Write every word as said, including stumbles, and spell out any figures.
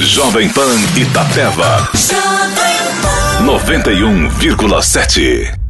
Jovem Pan Itapeva. noventa e um vírgula sete.